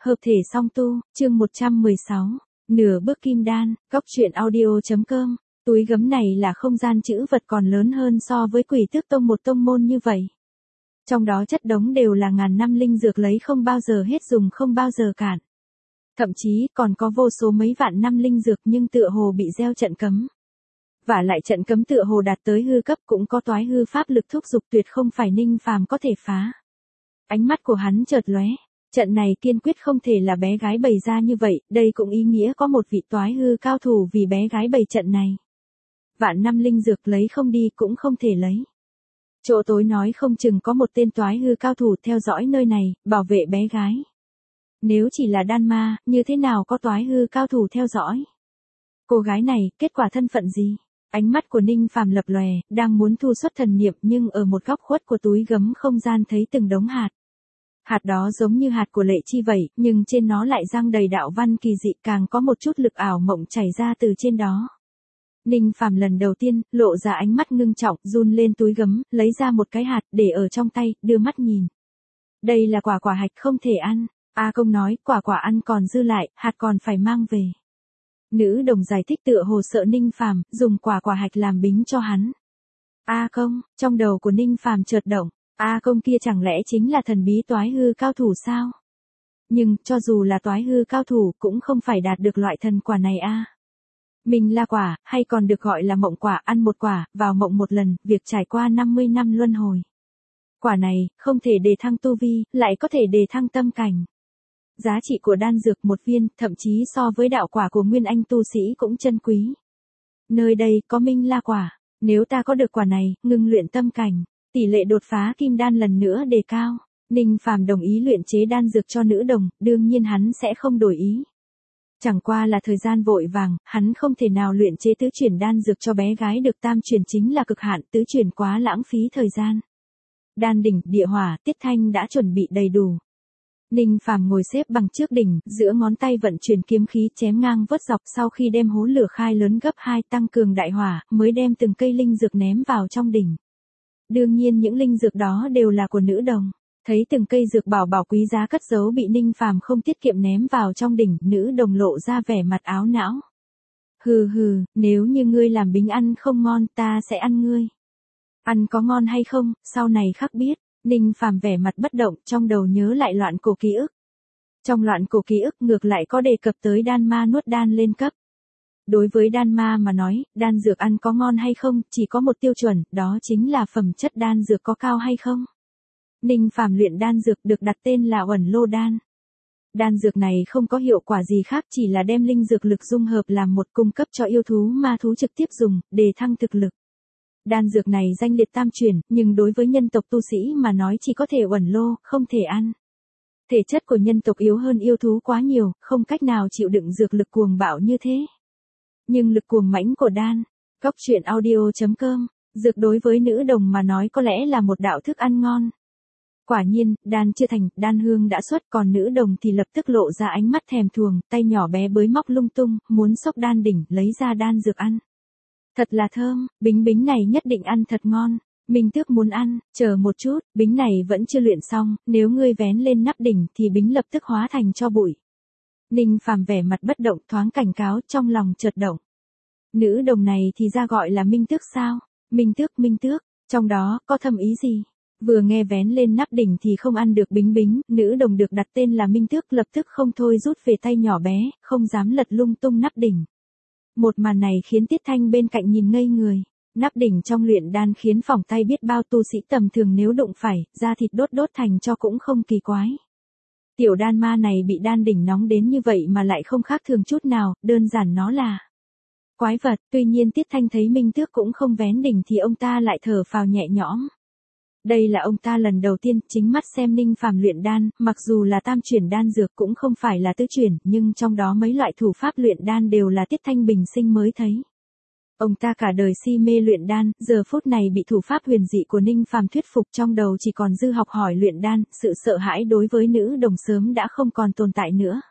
Hợp thể song tu, chương 116, nửa bước kim đan, góc truyện audio.com, túi gấm này là không gian chữ vật còn lớn hơn so với Quỷ Tước Tông một tông môn như vậy. Trong đó chất đống đều là ngàn năm linh dược lấy không bao giờ hết dùng không bao giờ cạn. Thậm chí còn có vô số mấy vạn năm linh dược nhưng tựa hồ bị gieo trận cấm. Và lại trận cấm tựa hồ đạt tới hư cấp cũng có toái hư pháp lực thúc giục tuyệt không phải Ninh Phàm có thể phá. Ánh mắt của hắn chợt lóe. Trận này kiên quyết không thể là bé gái bày ra như vậy, đây cũng ý nghĩa có một vị toái hư cao thủ vì bé gái bày trận này. Vạn năm linh dược lấy không đi cũng không thể lấy. Chỗ tối nói không chừng có một tên toái hư cao thủ theo dõi nơi này, bảo vệ bé gái. Nếu chỉ là đan ma, như thế nào có toái hư cao thủ theo dõi? Cô gái này, kết quả thân phận gì? Ánh mắt của Ninh Phàm lập lòe, đang muốn thu xuất thần niệm nhưng ở một góc khuất của túi gấm không gian thấy từng đống hạt. Hạt đó giống như hạt của lệ chi vậy, nhưng trên nó lại răng đầy đạo văn kỳ dị, càng có một chút lực ảo mộng chảy ra từ trên đó. Ninh Phàm lần đầu tiên, lộ ra ánh mắt ngưng trọng, run lên túi gấm, lấy ra một cái hạt, để ở trong tay, đưa mắt nhìn. Đây là quả hạch không thể ăn. A Công nói, quả ăn còn dư lại, hạt còn phải mang về. Nữ đồng giải thích tựa hồ sợ Ninh Phàm, dùng quả hạch làm bính cho hắn. A Công, trong đầu của Ninh Phàm chợt động. A Công kia chẳng lẽ chính là thần bí toái hư cao thủ sao? Nhưng, cho dù là toái hư cao thủ cũng không phải đạt được loại thần quả này a. Mình là quả, hay còn được gọi là mộng quả, ăn một quả, vào mộng một lần, việc trải qua 50 năm luân hồi. Quả này, không thể đề thăng tu vi, lại có thể đề thăng tâm cảnh. Giá trị của đan dược một viên, thậm chí so với đạo quả của nguyên anh tu sĩ cũng chân quý. Nơi đây có minh la quả, nếu ta có được quả này, ngưng luyện tâm cảnh. Tỷ lệ đột phá kim đan lần nữa đề cao. Ninh Phàm đồng ý luyện chế đan dược cho nữ đồng, đương nhiên hắn sẽ không đổi ý. Chẳng qua là thời gian vội vàng, hắn không thể nào luyện chế tứ chuyển đan dược cho bé gái được, tam chuyển chính là cực hạn, tứ chuyển quá lãng phí thời gian. Đan đỉnh, địa hỏa, tiết thanh đã chuẩn bị đầy đủ. Ninh Phàm ngồi xếp bằng trước đỉnh, giữa ngón tay vận chuyển kiếm khí chém ngang vớt dọc, sau khi đem hố lửa khai lớn gấp 2 tăng cường đại hỏa, mới đem từng cây linh dược ném vào trong đỉnh. Đương nhiên những linh dược đó đều là của nữ đồng. Thấy từng cây dược bảo quý giá cất giấu bị Ninh Phàm không tiết kiệm ném vào trong đỉnh, nữ đồng lộ ra vẻ mặt áo não. Hừ, nếu như ngươi làm bính ăn không ngon, ta sẽ ăn ngươi. Ăn có ngon hay không, sau này khắc biết. Ninh Phàm vẻ mặt bất động, trong đầu nhớ lại loạn cổ ký ức. Trong loạn cổ ký ức ngược lại có đề cập tới đan ma nuốt đan lên cấp. Đối với đan ma mà nói, đan dược ăn có ngon hay không, chỉ có một tiêu chuẩn, đó chính là phẩm chất đan dược có cao hay không. Ninh Phàm luyện đan dược được đặt tên là Uẩn Lô đan. Đan dược này không có hiệu quả gì khác, chỉ là đem linh dược lực dung hợp làm một cung cấp cho yêu thú ma thú trực tiếp dùng, đề thăng thực lực. Đan dược này danh liệt tam truyền, nhưng đối với nhân tộc tu sĩ mà nói chỉ có thể uẩn lô, không thể ăn. Thể chất của nhân tộc yếu hơn yêu thú quá nhiều, không cách nào chịu đựng dược lực cuồng bạo như thế. Nhưng lực cuồng mãnh của đan, góc truyện audio.com, dược đối với nữ đồng mà nói có lẽ là một đạo thức ăn ngon. Quả nhiên, đan chưa thành, đan hương đã xuất, còn nữ đồng thì lập tức lộ ra ánh mắt thèm thuồng, tay nhỏ bé bới móc lung tung, muốn xốc đan đỉnh, lấy ra đan dược ăn. Thật là thơm, bính này nhất định ăn thật ngon. Minh Tước muốn ăn, chờ một chút, bính này vẫn chưa luyện xong, nếu ngươi vén lên nắp đỉnh thì bính lập tức hóa thành tro bụi. Ninh Phàm vẻ mặt bất động, thoáng cảnh cáo, trong lòng chợt động. Nữ đồng này thì ra gọi là Minh Tước sao? Minh Tước, trong đó có thâm ý gì? Vừa nghe vén lên nắp đỉnh thì không ăn được bính, nữ đồng được đặt tên là Minh Tước lập tức không thôi rút về tay nhỏ bé, không dám lật lung tung nắp đỉnh. Một màn này khiến Tiết Thanh bên cạnh nhìn ngây người. Nắp đỉnh trong luyện đan khiến phỏng tay biết bao tu sĩ tầm thường nếu đụng phải, da thịt đốt thành cho cũng không kỳ quái. Tiểu đan ma này bị đan đỉnh nóng đến như vậy mà lại không khác thường chút nào, đơn giản nó là quái vật. Tuy nhiên Tiết Thanh thấy Minh Tước cũng không vén đỉnh thì ông ta lại thở phào nhẹ nhõm. Đây là ông ta lần đầu tiên chính mắt xem Ninh Phàm luyện đan, mặc dù là tam chuyển đan dược cũng không phải là tứ chuyển, nhưng trong đó mấy loại thủ pháp luyện đan đều là Tiết Thanh bình sinh mới thấy. Ông ta cả đời si mê luyện đan, giờ phút này bị thủ pháp huyền dị của Ninh Phàm thuyết phục, trong đầu chỉ còn dư học hỏi luyện đan, sự sợ hãi đối với nữ đồng sớm đã không còn tồn tại nữa.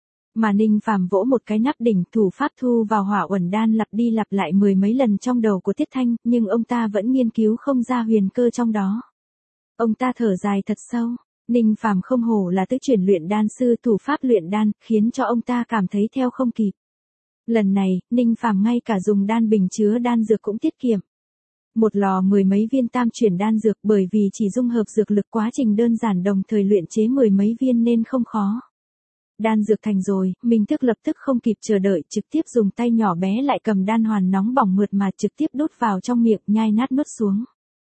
Mà Ninh Phàm vỗ một cái nắp đỉnh, thủ pháp thu vào hỏa uẩn đan lặp đi lặp lại mười mấy lần trong đầu của Tiết Thanh, nhưng ông ta vẫn nghiên cứu không ra huyền cơ trong đó. Ông ta thở dài thật sâu, Ninh Phàm không hổ là tứ chuyển luyện đan sư, thủ pháp luyện đan, khiến cho ông ta cảm thấy theo không kịp. Lần này, Ninh Phàm ngay cả dùng đan bình chứa đan dược cũng tiết kiệm. Một lò 10 mấy viên tam chuyển đan dược, bởi vì chỉ dung hợp dược lực, quá trình đơn giản, đồng thời luyện chế 10 mấy viên nên không khó. Đan dược thành rồi, Minh Tước lập tức không kịp chờ đợi, trực tiếp dùng tay nhỏ bé lại cầm đan hoàn nóng bỏng mượt mà trực tiếp đút vào trong miệng, nhai nát nuốt xuống.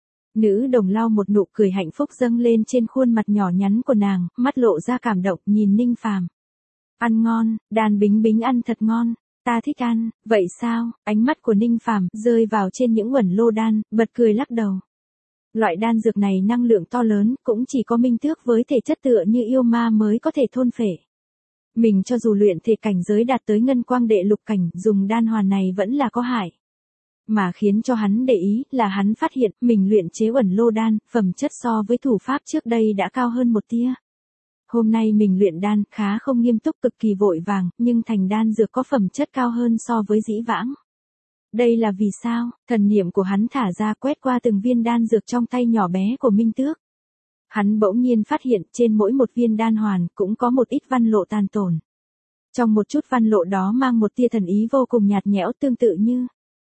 Nữ đồng lau một nụ cười hạnh phúc dâng lên trên khuôn mặt nhỏ nhắn của nàng, mắt lộ ra cảm động, nhìn Ninh Phàm. Ăn ngon, đan bính bính ăn thật ngon, ta thích ăn, vậy sao? Ánh mắt của Ninh Phàm rơi vào trên những uẩn lô đan, bật cười lắc đầu. Loại đan dược này năng lượng to lớn, cũng chỉ có Minh Tước với thể chất tựa như yêu ma mới có thể thôn phệ. Mình cho dù luyện thể cảnh giới đạt tới ngân quang đệ lục cảnh, dùng đan hoàn này vẫn là có hại. Mà khiến cho hắn để ý là hắn phát hiện mình luyện chế uẩn lô đan, phẩm chất so với thủ pháp trước đây đã cao hơn một tia. Hôm nay mình luyện đan khá không nghiêm túc, cực kỳ vội vàng, nhưng thành đan dược có phẩm chất cao hơn so với dĩ vãng. Đây là vì sao? Thần niệm của hắn thả ra quét qua từng viên đan dược trong tay nhỏ bé của Minh Tước. Hắn bỗng nhiên phát hiện trên mỗi một viên đan hoàn cũng có một ít văn lộ tàn tổn. Trong một chút văn lộ đó mang một tia thần ý vô cùng nhạt nhẽo, tương tự như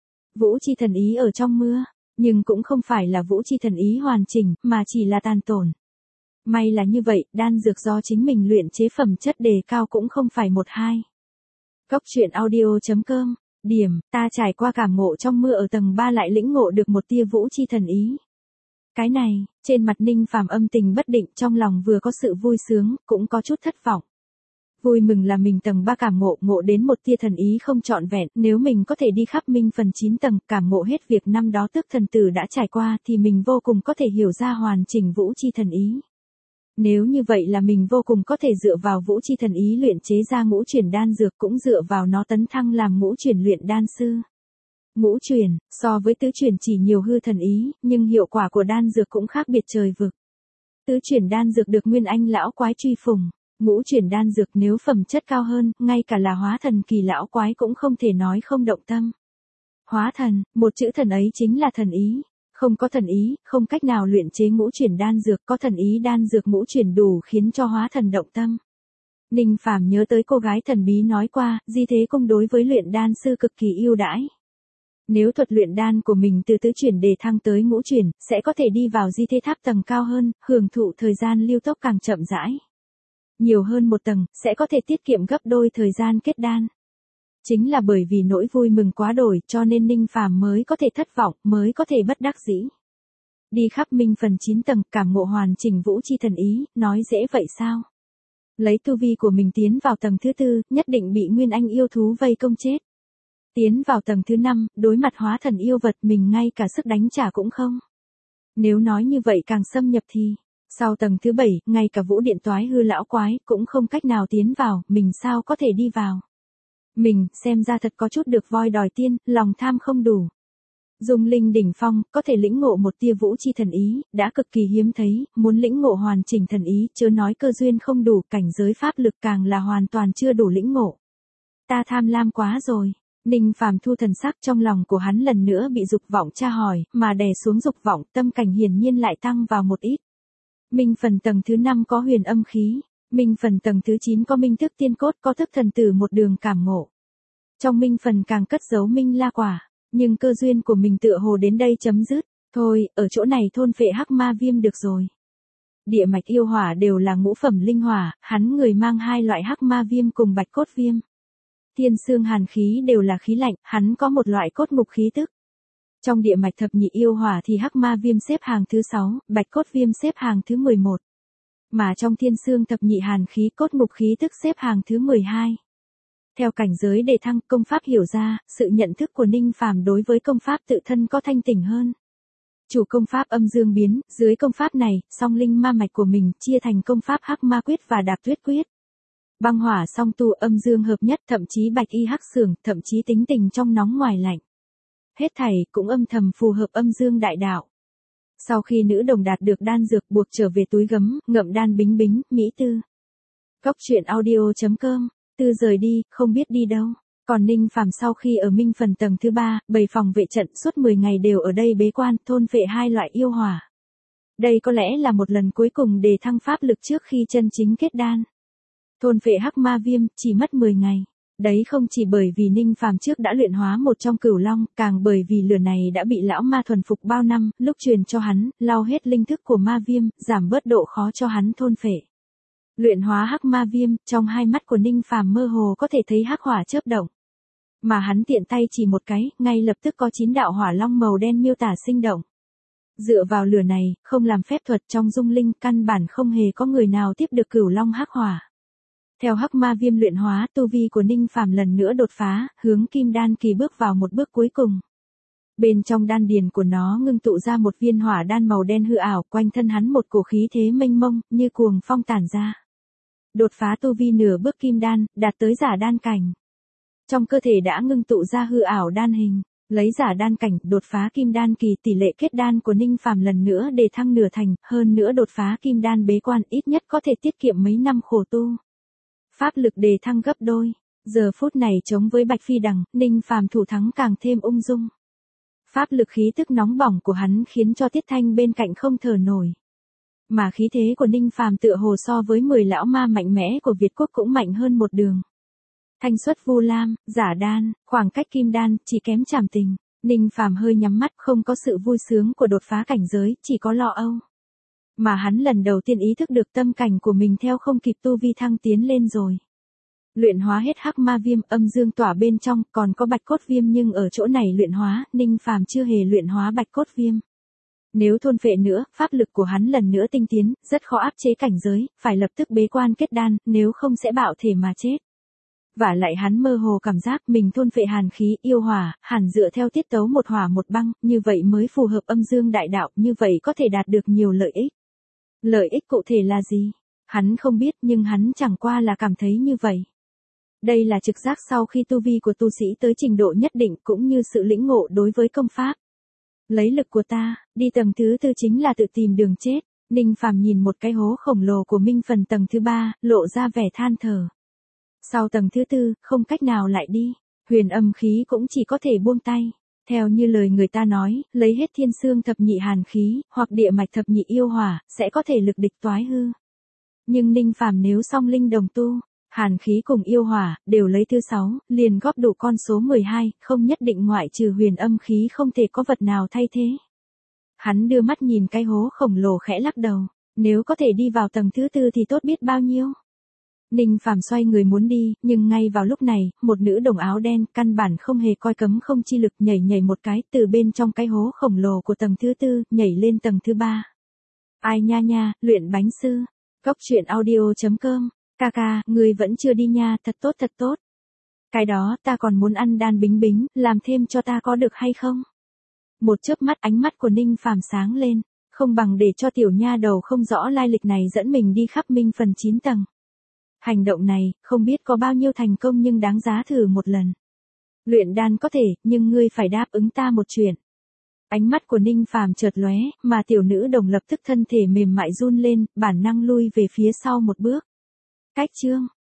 vũ chi thần ý ở trong mưa, nhưng cũng không phải là vũ chi thần ý hoàn chỉnh, mà chỉ là tàn tổn. May là như vậy, đan dược do chính mình luyện chế phẩm chất đề cao cũng không phải một hai. Cốc truyện audio.com. Điểm, ta trải qua cảm ngộ trong mưa ở tầng 3 lại lĩnh ngộ được một tia vũ chi thần ý. Cái này, trên mặt Ninh Phàm âm tình bất định, trong lòng vừa có sự vui sướng, cũng có chút thất vọng. Vui mừng là mình tầng 3 cảm ngộ đến một tia thần ý không trọn vẹn, nếu mình có thể đi khắp minh phần 9 tầng, cảm ngộ hết việc năm đó Tước thần tử đã trải qua thì mình vô cùng có thể hiểu ra hoàn chỉnh vũ chi thần ý. Nếu như vậy là mình vô cùng có thể dựa vào vũ chi thần ý luyện chế ra ngũ chuyển đan dược, cũng dựa vào nó tấn thăng làm ngũ chuyển luyện đan sư. Ngũ chuyển, so với tứ chuyển chỉ nhiều hư thần ý, nhưng hiệu quả của đan dược cũng khác biệt trời vực. Tứ chuyển đan dược được Nguyên Anh lão quái truy phùng, ngũ chuyển đan dược nếu phẩm chất cao hơn, ngay cả là hóa thần kỳ lão quái cũng không thể nói không động tâm. Hóa thần, một chữ thần ấy chính là thần ý. Không có thần ý, không cách nào luyện chế ngũ chuyển đan dược, có thần ý đan dược ngũ chuyển đủ khiến cho hóa thần động tâm. Ninh Phàm nhớ tới cô gái thần bí nói qua, Di Thế Cung đối với luyện đan sư cực kỳ ưu đãi. Nếu thuật luyện đan của mình từ tứ chuyển đề thăng tới ngũ chuyển, sẽ có thể đi vào Di Thế Tháp tầng cao hơn, hưởng thụ thời gian lưu tốc càng chậm rãi. Nhiều hơn một tầng, sẽ có thể tiết kiệm gấp đôi thời gian kết đan. Chính là bởi vì nỗi vui mừng quá đổi, cho nên Ninh Phàm mới có thể thất vọng, mới có thể bất đắc dĩ. Đi khắp minh phần 9 tầng, cảm ngộ hoàn chỉnh vũ chi thần ý, nói dễ vậy sao? Lấy tu vi của mình tiến vào tầng thứ 4, nhất định bị Nguyên Anh yêu thú vây công chết. Tiến vào tầng thứ 5, đối mặt hóa thần yêu vật, mình ngay cả sức đánh trả cũng không. Nếu nói như vậy càng xâm nhập thì, sau tầng thứ 7, ngay cả vũ điện toái hư lão quái cũng không cách nào tiến vào, mình sao có thể đi vào? Mình, xem ra thật có chút được voi đòi tiên, lòng tham không đủ. Dung linh đỉnh phong, có thể lĩnh ngộ một tia vũ chi thần ý, đã cực kỳ hiếm thấy, muốn lĩnh ngộ hoàn chỉnh thần ý, chớ nói cơ duyên không đủ, cảnh giới pháp lực càng là hoàn toàn chưa đủ lĩnh ngộ. Ta tham lam quá rồi. Ninh Phàm thu thần sắc, trong lòng của hắn lần nữa bị dục vọng tra hỏi, mà đè xuống dục vọng, tâm cảnh hiển nhiên lại tăng vào một ít. Minh phần tầng thứ 5 có huyền âm khí. Minh phần tầng thứ 9 có minh thức tiên cốt, có thức thần tử một đường cảm ngộ. Trong minh phần càng cất giấu minh la quả, nhưng cơ duyên của mình tựa hồ đến đây chấm dứt. Thôi, ở chỗ này thôn phệ hắc ma viêm được rồi. Địa mạch yêu hỏa đều là ngũ phẩm linh hỏa, hắn người mang hai loại hắc ma viêm cùng bạch cốt viêm. Thiên xương hàn khí đều là khí lạnh, hắn có một loại cốt ngục khí tức. Trong địa mạch thập nhị yêu hỏa thì hắc ma viêm xếp hàng thứ 6, bạch cốt viêm xếp hàng thứ 11. Mà trong thiên xương thập nhị hàn khí, cốt ngục khí tức xếp hàng thứ 12. Theo cảnh giới đề thăng, công pháp hiểu ra, sự nhận thức của Ninh Phàm đối với công pháp tự thân có thanh tỉnh hơn. Chủ công pháp âm dương biến, dưới công pháp này, song linh ma mạch của mình chia thành công pháp hắc ma quyết và đạp tuyết quyết. Băng hỏa song tu, âm dương hợp nhất, thậm chí bạch y hắc xưởng, thậm chí tính tình trong nóng ngoài lạnh. Hết thảy cũng âm thầm phù hợp âm dương đại đạo. Sau khi nữ đồng đạt được đan dược, buộc trở về túi gấm, ngậm đan bính bính, mỹ tư. Cốc truyện audio.com. Tư rời đi, không biết đi đâu. Còn Ninh Phàm sau khi ở minh phần tầng thứ 3, bày phòng vệ trận suốt 10 ngày đều ở đây bế quan, thôn vệ hai loại yêu hỏa. Đây có lẽ là một lần cuối cùng để thăng pháp lực trước khi chân chính kết đan. Thôn phệ hắc ma viêm chỉ mất 10 ngày. Đấy không chỉ bởi vì Ninh Phàm trước đã luyện hóa một trong cửu long, càng bởi vì lửa này đã bị lão ma thuần phục bao năm, lúc truyền cho hắn, lau hết linh thức của ma viêm, giảm bớt độ khó cho hắn thôn phệ. Luyện hóa hắc ma viêm, trong hai mắt của Ninh Phàm mơ hồ có thể thấy hắc hỏa chớp động. Mà hắn tiện tay chỉ một cái, ngay lập tức có 9 đạo hỏa long màu đen miêu tả sinh động. Dựa vào lửa này, không làm phép thuật trong dung linh, căn bản không hề có người nào tiếp được cửu long hắc hỏa. Theo hắc ma viêm luyện hóa, tu vi của Ninh Phàm lần nữa đột phá, hướng kim đan kỳ bước vào một bước cuối cùng. Bên trong đan điền của nó ngưng tụ ra một viên hỏa đan màu đen hư ảo, quanh thân hắn một cổ khí thế mênh mông, như cuồng phong tản ra. Đột phá tu vi nửa bước kim đan, đạt tới giả đan cảnh. Trong cơ thể đã ngưng tụ ra hư ảo đan hình, lấy giả đan cảnh, đột phá kim đan kỳ, tỷ lệ kết đan của Ninh Phàm lần nữa để thăng nửa thành, hơn nữa đột phá kim đan bế quan ít nhất có thể tiết kiệm mấy năm khổ tu. Pháp lực đề thăng gấp đôi, giờ phút này chống với Bạch Phi Đằng, Ninh Phàm thủ thắng càng thêm ung dung. Pháp lực khí tức nóng bỏng của hắn khiến cho Tiết Thanh bên cạnh không thở nổi. Mà khí thế của Ninh Phàm tựa hồ so với 10 lão ma mạnh mẽ của Việt Quốc cũng mạnh hơn một đường. Thanh xuất Vu Lam, giả đan, khoảng cách kim đan, chỉ kém trảm tình. Ninh Phàm hơi nhắm mắt, không có sự vui sướng của đột phá cảnh giới, chỉ có lo âu. Mà hắn lần đầu tiên ý thức được tâm cảnh của mình theo không kịp tu vi thăng tiến lên rồi. Luyện hóa hết hắc ma viêm, âm dương tỏa bên trong, còn có bạch cốt viêm, nhưng ở chỗ này luyện hóa, Ninh Phàm chưa hề luyện hóa bạch cốt viêm. Nếu thôn phệ nữa, pháp lực của hắn lần nữa tinh tiến, rất khó áp chế cảnh giới, phải lập tức bế quan kết đan, nếu không sẽ bạo thể mà chết. Vả lại hắn mơ hồ cảm giác mình thôn phệ hàn khí, yêu hỏa, hẳn dựa theo tiết tấu một hỏa một băng, như vậy mới phù hợp âm dương đại đạo, như vậy có thể đạt được nhiều lợi ích. Lợi ích cụ thể là gì? Hắn không biết, nhưng hắn chẳng qua là cảm thấy như vậy. Đây là trực giác sau khi tu vi của tu sĩ tới trình độ nhất định, cũng như sự lĩnh ngộ đối với công pháp. Lấy lực của ta, đi tầng thứ tư chính là tự tìm đường chết. Ninh Phàm nhìn một cái hố khổng lồ của Minh Phần tầng thứ 3, lộ ra vẻ than thở. Sau tầng thứ 4, không cách nào lại đi, huyền âm khí cũng chỉ có thể buông tay. Theo như lời người ta nói, lấy hết thiên xương thập nhị hàn khí, hoặc địa mạch thập nhị yêu hỏa, sẽ có thể lực địch toái hư. Nhưng Ninh Phàm nếu song linh đồng tu, hàn khí cùng yêu hỏa, đều lấy thứ 6, liền góp đủ con số 12, không nhất định ngoại trừ huyền âm khí không thể có vật nào thay thế. Hắn đưa mắt nhìn cái hố khổng lồ khẽ lắc đầu, nếu có thể đi vào tầng thứ 4 thì tốt biết bao nhiêu. Ninh Phàm xoay người muốn đi, nhưng ngay vào lúc này, một nữ đồng áo đen, căn bản không hề coi cấm không chi lực, nhảy một cái, từ bên trong cái hố khổng lồ của tầng thứ 4, nhảy lên tầng thứ 3. Ai nha nha, luyện bánh sư. Cóc truyện audio.com. Ca, người vẫn chưa đi nha, thật tốt. Cái đó, ta còn muốn ăn đan bính bính, làm thêm cho ta có được hay không? Một chớp mắt, ánh mắt của Ninh Phàm sáng lên, không bằng để cho tiểu nha đầu không rõ lai lịch này dẫn mình đi khắp Minh Phần 9 tầng. Hành động này, không biết có bao nhiêu thành công nhưng đáng giá thử một lần. Luyện đan có thể, nhưng ngươi phải đáp ứng ta một chuyện. Ánh mắt của Ninh Phàm chợt lóe, mà tiểu nữ đồng lập tức thân thể mềm mại run lên, bản năng lui về phía sau một bước. Cách chương